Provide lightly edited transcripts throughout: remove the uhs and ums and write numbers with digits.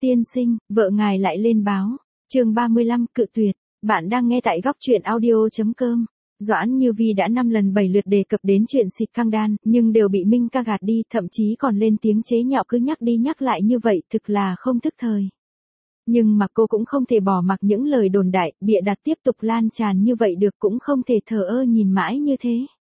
Tiên sinh, vợ ngài lại lên báo. Chương 35, cự tuyệt. Bạn đang nghe tại góc truyện audio.com. Doãn Như Vi đã 5 lần 7 lượt đề cập đến chuyện xịt căng đan, nhưng đều bị Minh Ca gạt đi, thậm chí còn lên tiếng chế nhạo cứ nhắc đi nhắc lại như vậy, thực là không thức thời. Nhưng mà cô cũng không thể bỏ mặc những lời đồn đại, bịa đặt tiếp tục lan tràn như vậy được, cũng không thể thờ ơ nhìn mãi như thế.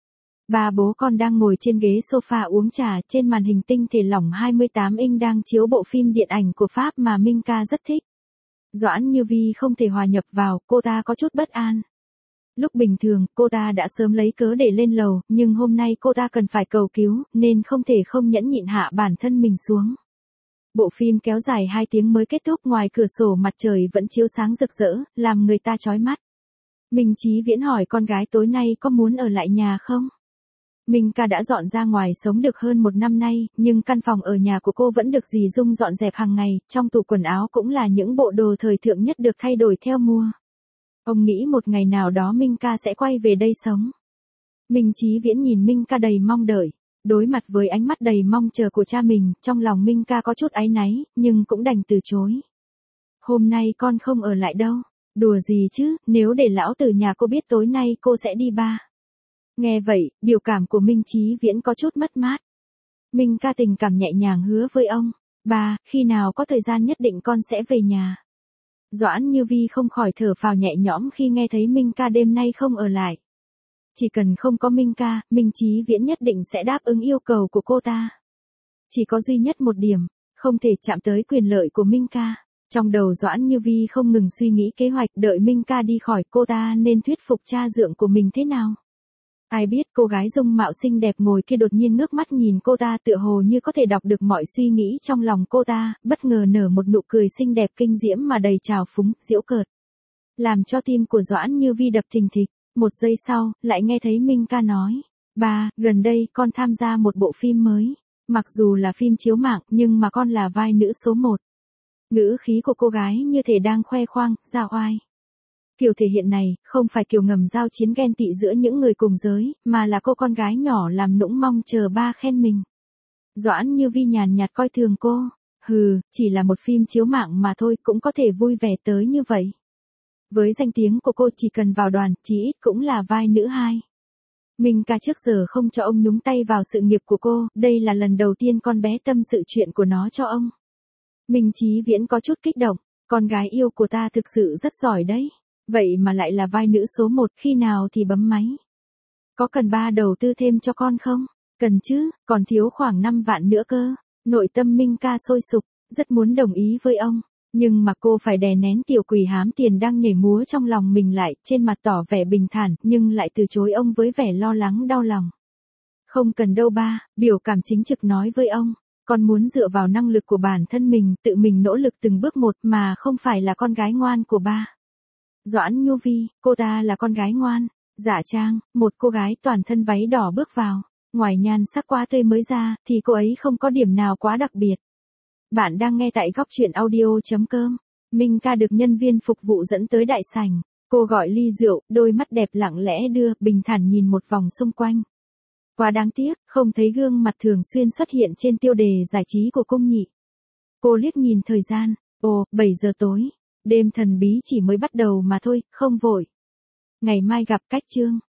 Ba bố con đang ngồi trên ghế sofa uống trà, trên màn hình tinh thể lỏng 28 inch đang chiếu bộ phim điện ảnh của Pháp mà Minh Ca rất thích. Doãn Như Vi không thể hòa nhập vào, cô ta có chút bất an. Lúc bình thường, cô ta đã sớm lấy cớ để lên lầu, nhưng hôm nay cô ta cần phải cầu cứu, nên không thể không nhẫn nhịn hạ bản thân mình xuống. Bộ phim kéo dài 2 tiếng mới kết thúc, ngoài cửa sổ mặt trời vẫn chiếu sáng rực rỡ, làm người ta chói mắt. Minh Chí Viễn hỏi con gái tối nay có muốn ở lại nhà không? Minh Ca đã dọn ra ngoài sống được hơn 1 năm nay, nhưng căn phòng ở nhà của cô vẫn được dì Dung dọn dẹp hàng ngày, trong tủ quần áo cũng là những bộ đồ thời thượng nhất được thay đổi theo mùa. Ông nghĩ một ngày nào đó Minh Ca sẽ quay về đây sống. Minh Chí Viễn nhìn Minh Ca đầy mong đợi. Đối mặt với ánh mắt đầy mong chờ của cha mình, trong lòng Minh Ca có chút áy náy, nhưng cũng đành từ chối. Hôm nay con không ở lại đâu. Đùa gì chứ, nếu để lão tử nhà cô biết tối nay cô sẽ đi ba. Nghe vậy, biểu cảm của Minh Chí Viễn có chút mất mát. Minh Ca tình cảm nhẹ nhàng hứa với ông. Ba, khi nào có thời gian nhất định con sẽ về nhà. Doãn Như Vi không khỏi thở phào nhẹ nhõm khi nghe thấy Minh Ca đêm nay không ở lại. Chỉ cần không có Minh Ca, Minh Chí Viễn nhất định sẽ đáp ứng yêu cầu của cô ta. Chỉ có duy nhất một điểm, không thể chạm tới quyền lợi của Minh Ca. Trong đầu Doãn Như Vi không ngừng suy nghĩ kế hoạch đợi Minh Ca đi khỏi, cô ta nên thuyết phục cha dượng của mình thế nào. Ai biết cô gái dung mạo xinh đẹp ngồi kia đột nhiên ngước mắt nhìn cô ta, tựa hồ như có thể đọc được mọi suy nghĩ trong lòng cô ta, bất ngờ nở một nụ cười xinh đẹp kinh diễm mà đầy trào phúng, giễu cợt. Làm cho tim của Doãn Như Vi đập thình thịch. Một giây sau, lại nghe thấy Minh Ca nói. Ba, gần đây con tham gia một bộ phim mới. Mặc dù là phim chiếu mạng, nhưng mà con là vai nữ số 1. Ngữ khí của cô gái như thể đang khoe khoang, ra oai. Kiểu thể hiện này, không phải kiểu ngầm giao chiến ghen tị giữa những người cùng giới, mà là cô con gái nhỏ làm nũng mong chờ ba khen mình. Doãn Như Vi nhàn nhạt coi thường cô. Hừ, chỉ là một phim chiếu mạng mà thôi, cũng có thể vui vẻ tới như vậy. Với danh tiếng của cô, chỉ cần vào đoàn, chí ít cũng là vai nữ 2. Minh Ca trước giờ không cho ông nhúng tay vào sự nghiệp của cô, đây là lần đầu tiên con bé tâm sự chuyện của nó cho ông. Minh Chí Viễn có chút kích động, con gái yêu của ta thực sự rất giỏi đấy. Vậy mà lại là vai nữ số 1, khi nào thì bấm máy. Có cần ba đầu tư thêm cho con không? Cần chứ, còn thiếu khoảng 5 vạn nữa cơ. Nội tâm Minh Ca sôi sục, rất muốn đồng ý với ông. Nhưng mà cô phải đè nén tiểu quỷ hám tiền đang nhảy múa trong lòng mình lại, trên mặt tỏ vẻ bình thản, nhưng lại từ chối ông với vẻ lo lắng đau lòng. Không cần đâu ba, biểu cảm chính trực nói với ông. Con muốn dựa vào năng lực của bản thân mình, tự mình nỗ lực từng bước một mà không phải là con gái ngoan của ba. Doãn Như Vi, cô ta là con gái ngoan. Dạ Trang, một cô gái toàn thân váy đỏ bước vào. Ngoài nhan sắc quá tươi mới ra, thì cô ấy không có điểm nào quá đặc biệt. Bạn đang nghe tại góc truyện audio.com. Minh Ca được nhân viên phục vụ dẫn tới đại sảnh. Cô gọi ly rượu, đôi mắt đẹp lặng lẽ đưa, bình thản nhìn một vòng xung quanh. Quá đáng tiếc, không thấy gương mặt thường xuyên xuất hiện trên tiêu đề giải trí của cung nhị. Cô liếc nhìn thời gian, 7 giờ tối. Đêm thần bí chỉ mới bắt đầu mà thôi, không vội. Ngày mai gặp. Cách chương.